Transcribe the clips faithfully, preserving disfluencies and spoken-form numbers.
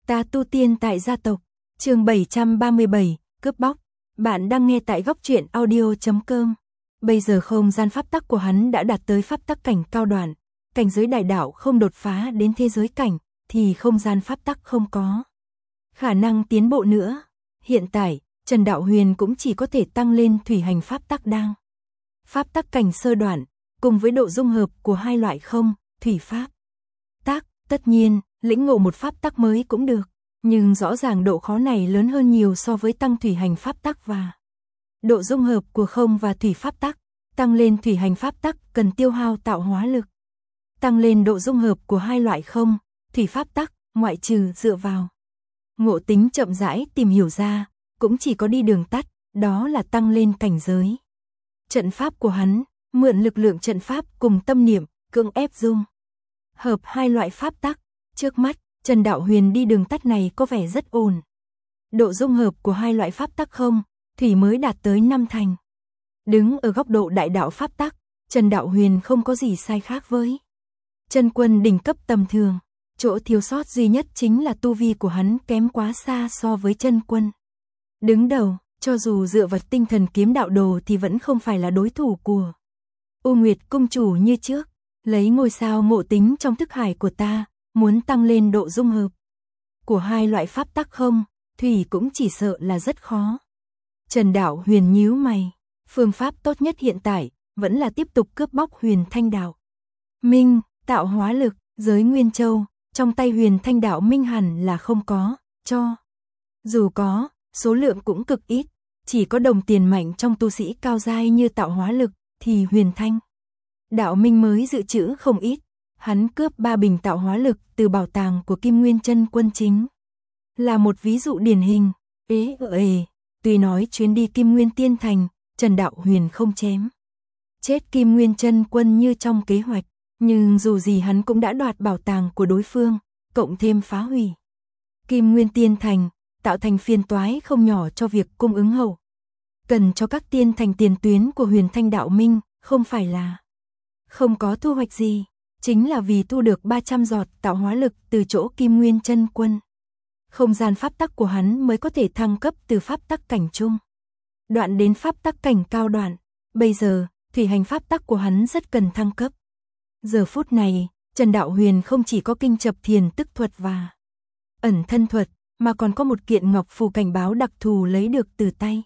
Ta tu tiên tại gia tộc, chương bảy trăm ba mươi bảy, cướp bóc. Bạn đang nghe tại góc truyện audio chấm com. Bây giờ không gian pháp tắc của hắn đã đạt tới pháp tắc cảnh cao đoạn, cảnh giới đại đạo không đột phá đến thế giới cảnh, thì không gian pháp tắc không có khả năng tiến bộ nữa. Hiện tại, Trần Đạo Huyền cũng chỉ có thể tăng lên thủy hành pháp tắc đang. Pháp tắc cảnh sơ đoạn, cùng với độ dung hợp của hai loại không, thủy pháp tắc, tất nhiên, lĩnh ngộ một pháp tắc mới cũng được, nhưng rõ ràng độ khó này lớn hơn nhiều so với tăng thủy hành pháp tắc và độ dung hợp của không và thủy pháp tắc. Tăng lên thủy hành pháp tắc cần tiêu hao tạo hóa lực. Tăng lên độ dung hợp của hai loại không, thủy pháp tắc, ngoại trừ dựa vào ngộ tính chậm rãi tìm hiểu ra, cũng chỉ có đi đường tắt, đó là tăng lên cảnh giới. Trận pháp của hắn, mượn lực lượng trận pháp cùng tâm niệm, cưỡng ép dung hợp hai loại pháp tắc. Trước mắt, Trần Đạo Huyền đi đường tắt này có vẻ rất ổn. Độ dung hợp của hai loại pháp tắc không, thủy mới đạt tới năm thành. Đứng ở góc độ đại đạo pháp tắc, Trần Đạo Huyền không có gì sai khác với chân quân đỉnh cấp tầm thường. Chỗ thiếu sót duy nhất chính là tu vi của hắn kém quá xa so với chân quân đứng đầu, cho dù dựa vào tinh thần kiếm đạo đồ thì vẫn không phải là đối thủ của U Nguyệt cung chủ như trước. Lấy ngôi sao ngộ tính trong thức hải của ta, muốn tăng lên độ dung hợp của hai loại pháp tắc không, thủy cũng chỉ sợ là rất khó. Trần Đạo Huyền nhíu mày, phương pháp tốt nhất hiện tại vẫn là tiếp tục cướp bóc Huyền Thanh Đạo Minh, tạo hóa lực, giới Nguyên Châu, trong tay Huyền Thanh Đạo Minh hẳn là không có, cho dù có, số lượng cũng cực ít, chỉ có đồng tiền mạnh trong tu sĩ cao giai như tạo hóa lực thì Huyền Thanh Đạo Minh mới dự trữ không ít. Hắn cướp ba bình tạo hóa lực từ bảo tàng của Kim Nguyên Chân Quân chính là một ví dụ điển hình. Ế ề, tuy nói chuyến đi Kim Nguyên Tiên Thành, Trần Đạo Huyền không chém chết Kim Nguyên Chân Quân như trong kế hoạch, nhưng dù gì hắn cũng đã đoạt bảo tàng của đối phương, cộng thêm phá hủy Kim Nguyên Tiên Thành, tạo thành phiền toái không nhỏ cho việc cung ứng hậu cần cho các tiên thành tiền tuyến của Huyền Thanh Đạo Minh. Không phải là không có thu hoạch gì, chính là vì thu được ba trăm giọt tạo hóa lực từ chỗ Kim Nguyên Chân Quân. Không gian pháp tắc của hắn mới có thể thăng cấp từ pháp tắc cảnh trung đoạn đến pháp tắc cảnh cao đoạn. Bây giờ, thủy hành pháp tắc của hắn rất cần thăng cấp. Giờ phút này, Trần Đạo Huyền không chỉ có kinh chập thiền tức thuật và ẩn thân thuật, mà còn có một kiện ngọc phù cảnh báo đặc thù lấy được từ tay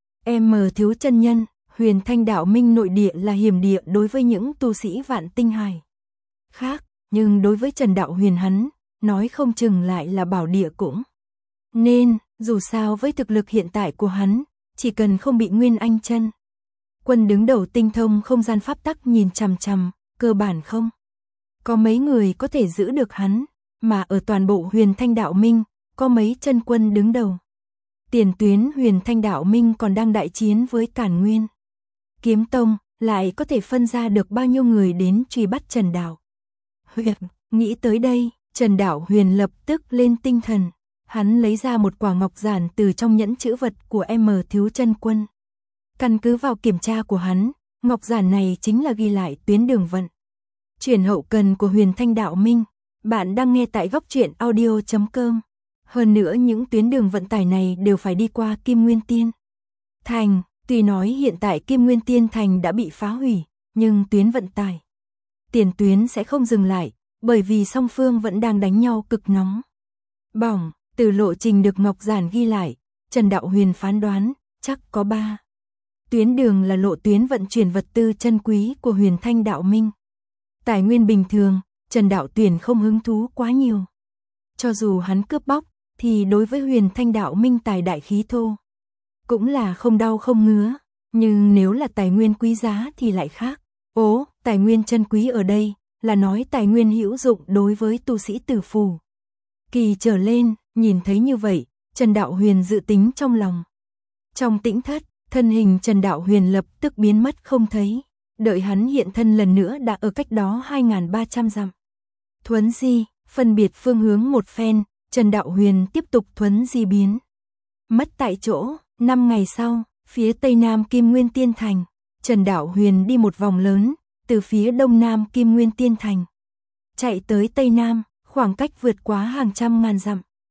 M Thiếu chân nhân. Huyền Thanh Đạo Minh nội địa là hiểm địa đối với những tu sĩ Vạn Tinh Hải khác, nhưng đối với Trần Đạo Huyền hắn, nói không chừng lại là bảo địa cũng nên, dù sao với thực lực hiện tại của hắn, chỉ cần không bị Nguyên Anh Chân Quân đứng đầu tinh thông không gian pháp tắc nhìn chằm chằm, cơ bản không có mấy người có thể giữ được hắn, mà ở toàn bộ Huyền Thanh Đạo Minh, có mấy chân quân đứng đầu. Tiền tuyến Huyền Thanh Đạo Minh còn đang đại chiến với Cản Nguyên Kiếm Tông, lại có thể phân ra được bao nhiêu người đến truy bắt Trần Đạo Huyền. Nghĩ tới đây, Trần Đạo Huyền lập tức lên tinh thần. Hắn lấy ra một quả ngọc giản từ trong nhẫn chữ vật của M Thiếu chân Quân. Căn cứ vào kiểm tra của hắn, ngọc giản này chính là ghi lại tuyến đường vận chuyển hậu cần của Huyền Thanh Đạo Minh. Bạn đang nghe tại góc truyện audio chấm com. Hơn nữa những tuyến đường vận tải này đều phải đi qua Kim Nguyên Tiên Thành. Tuy nói hiện tại Kim Nguyên Tiên Thành đã bị phá hủy, nhưng tuyến vận tải tiền tuyến sẽ không dừng lại, bởi vì song phương vẫn đang đánh nhau cực nóng bỏng. Từ lộ trình được ngọc giản ghi lại, Trần Đạo Huyền phán đoán chắc có ba tuyến đường là lộ tuyến vận chuyển vật tư chân quý của Huyền Thanh Đạo Minh. Tài nguyên bình thường, Trần Đạo Tuyển không hứng thú quá nhiều. Cho dù hắn cướp bóc, thì đối với Huyền Thanh Đạo Minh tài đại khí thô cũng là không đau không ngứa, nhưng nếu là tài nguyên quý giá thì lại khác. Ố, tài nguyên chân quý ở đây là nói tài nguyên hữu dụng đối với tu sĩ tử phù kỳ trở lên. Nhìn thấy như vậy, Trần Đạo Huyền dự tính trong lòng. Trong tĩnh thất, thân hình Trần Đạo Huyền lập tức biến mất không thấy. Đợi hắn hiện thân lần nữa đã ở cách đó hai nghìn ba trăm dặm. Thuấn di, phân biệt phương hướng một phen, Trần Đạo Huyền tiếp tục thuấn di biến mất tại chỗ. Năm ngày sau, phía tây nam Kim Nguyên Tiên Thành, Trần Đạo Huyền đi một vòng lớn, từ phía đông nam Kim Nguyên Tiên Thành chạy tới tây nam, khoảng cách vượt quá hàng trăm ngàn dặm.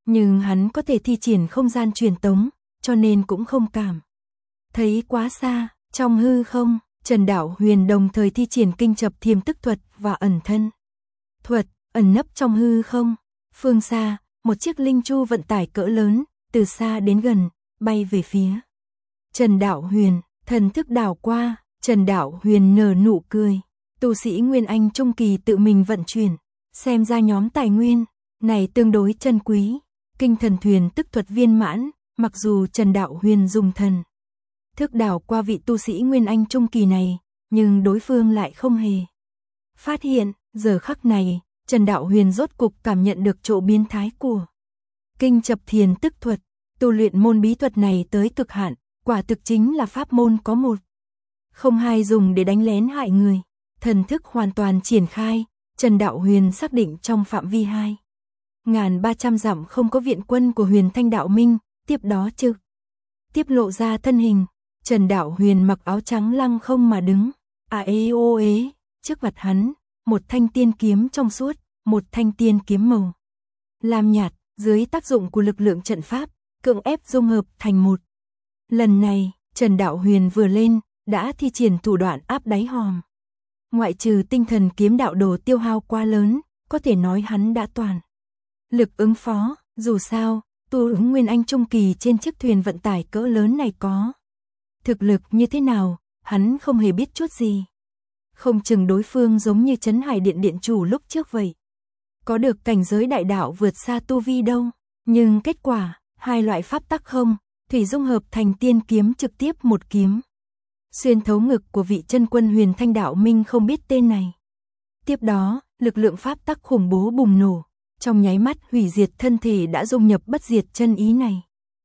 Nhưng hắn có thể thi triển không gian truyền tống, cho nên cũng không cảm thấy quá xa. Trong hư không, Trần Đạo Huyền đồng thời thi triển kinh chập thiềm tức thuật và ẩn thân thuật, ẩn nấp trong hư không. Phương xa, một chiếc linh chu vận tải cỡ lớn, từ xa đến gần, bay về phía Trần Đạo Huyền. Thần thức đảo qua, Trần Đạo Huyền nở nụ cười. Tu sĩ Nguyên Anh trung kỳ tự mình vận chuyển, xem ra nhóm tài nguyên này tương đối chân quý. Kinh thần thuyền tức thuật viên mãn, mặc dù Trần Đạo Huyền dùng thần thức đảo qua vị tu sĩ Nguyên Anh trung kỳ này, nhưng đối phương lại không hề phát hiện. Giờ khắc này, Trần Đạo Huyền rốt cục cảm nhận được chỗ biến thái của kinh chập thiền tức thuật. Tu luyện môn bí thuật này tới cực hạn, quả thực chính là pháp môn có một không hai dùng để đánh lén hại người. Thần thức hoàn toàn triển khai, Trần Đạo Huyền xác định trong phạm vi hai nghìn ba trăm dặm không có viện quân của Huyền Thanh Đạo Minh, tiếp đó trực tiếp lộ ra thân hình. Trần Đạo Huyền mặc áo trắng lăng không mà đứng, à ê ô ế, trước mặt hắn, một thanh tiên kiếm trong suốt, một thanh tiên kiếm màu lam nhạt, dưới tác dụng của lực lượng trận pháp, cưỡng ép dung hợp thành một. Lần này, Trần Đạo Huyền vừa lên, đã thi triển thủ đoạn áp đáy hòm. Ngoại trừ tinh thần kiếm đạo đồ tiêu hao quá lớn, có thể nói hắn đã toàn lực ứng phó. Dù sao, tu ứng Nguyên Anh trung kỳ trên chiếc thuyền vận tải cỡ lớn này có thực lực như thế nào, hắn không hề biết chút gì. Không chừng đối phương giống như Trấn Hải Điện điện chủ lúc trước vậy, có được cảnh giới đại đạo vượt xa tu vi đâu. Nhưng kết quả, hai loại pháp tắc không thủy dung hợp thành tiên kiếm, trực tiếp một kiếm xuyên thấu ngực của vị chân quân Huyền Thanh Đạo Minh không biết tên này. Tiếp đó, lực lượng pháp tắc khủng bố bùng nổ, trong nháy mắt hủy diệt thân thể đã dung nhập bất diệt chân ý này.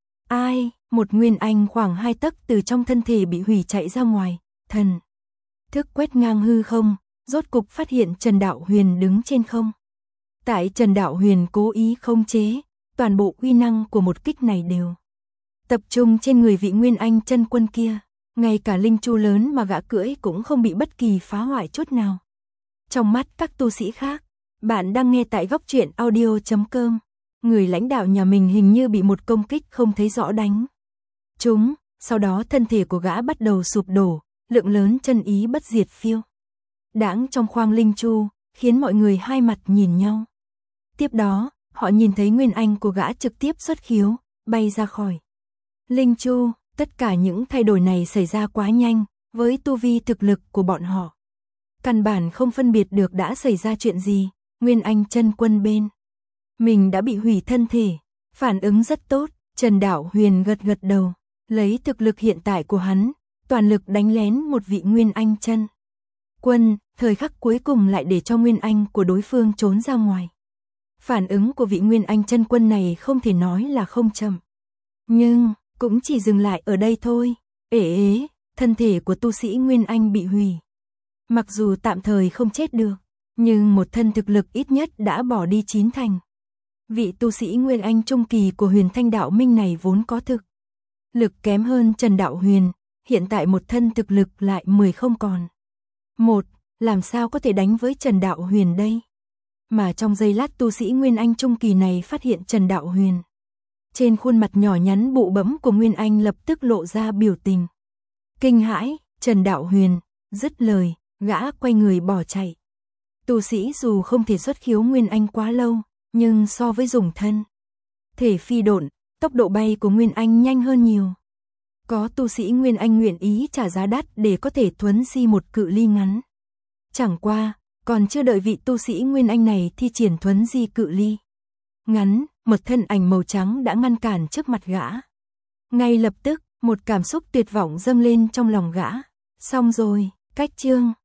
Ai, một nguyên anh khoảng hai tấc từ trong thân thể bị hủy chạy ra ngoài. Thần thức quét ngang hư không, rốt cục phát hiện Trần Đạo Huyền đứng trên không. Tại Trần Đạo Huyền cố ý khống chế, toàn bộ uy năng của một kích này đều tập trung trên người vị nguyên anh chân quân kia. Ngay cả linh chu lớn mà gã cưỡi cũng không bị bất kỳ phá hoại chút nào. Trong mắt các tu sĩ khác, bạn đang nghe tại góc truyện audio chấm com. Người lãnh đạo nhà mình hình như bị một công kích không thấy rõ đánh trúng, sau đó thân thể của gã bắt đầu sụp đổ, lượng lớn chân ý bất diệt phiêu đãng trong khoang linh chu, khiến mọi người hai mặt nhìn nhau. Tiếp đó, họ nhìn thấy nguyên anh của gã trực tiếp xuất khiếu, bay ra khỏi linh chu. Tất cả những thay đổi này xảy ra quá nhanh, với tu vi thực lực của bọn họ, căn bản không phân biệt được đã xảy ra chuyện gì. Nguyên anh chân quân bên mình đã bị hủy thân thể, phản ứng rất tốt. Trần Đạo Huyền gật gật đầu, lấy thực lực hiện tại của hắn, toàn lực đánh lén một vị nguyên anh chân quân, thời khắc cuối cùng lại để cho nguyên anh của đối phương trốn ra ngoài. Phản ứng của vị nguyên anh chân quân này không thể nói là không chậm, nhưng cũng chỉ dừng lại ở đây thôi. Ế ế, thân thể của tu sĩ Nguyên Anh bị hủy. Mặc dù tạm thời không chết được, nhưng một thân thực lực ít nhất đã bỏ đi chín thành. Vị tu sĩ Nguyên Anh trung kỳ của Huyền Thanh Đạo Minh này vốn có thực lực kém hơn Trần Đạo Huyền, hiện tại một thân thực lực lại mười không còn một, làm sao có thể đánh với Trần Đạo Huyền đây? Mà trong giây lát tu sĩ Nguyên Anh trung kỳ này phát hiện Trần Đạo Huyền, trên khuôn mặt nhỏ nhắn bụ bẫm của Nguyên Anh lập tức lộ ra biểu tình kinh hãi. Trần Đạo Huyền, dứt lời, gã quay người bỏ chạy. Tu sĩ dù không thể xuất khiếu Nguyên Anh quá lâu, nhưng so với dùng thân thể phi độn, tốc độ bay của Nguyên Anh nhanh hơn nhiều. Có tu sĩ Nguyên Anh nguyện ý trả giá đắt để có thể thuấn di một cự ly ngắn. Chẳng qua, còn chưa đợi vị tu sĩ Nguyên Anh này thi triển thuấn di cự ly ngắn, một thân ảnh màu trắng đã ngăn cản trước mặt gã. Ngay lập tức, một cảm xúc tuyệt vọng dâng lên trong lòng gã. Xong rồi, cách chương.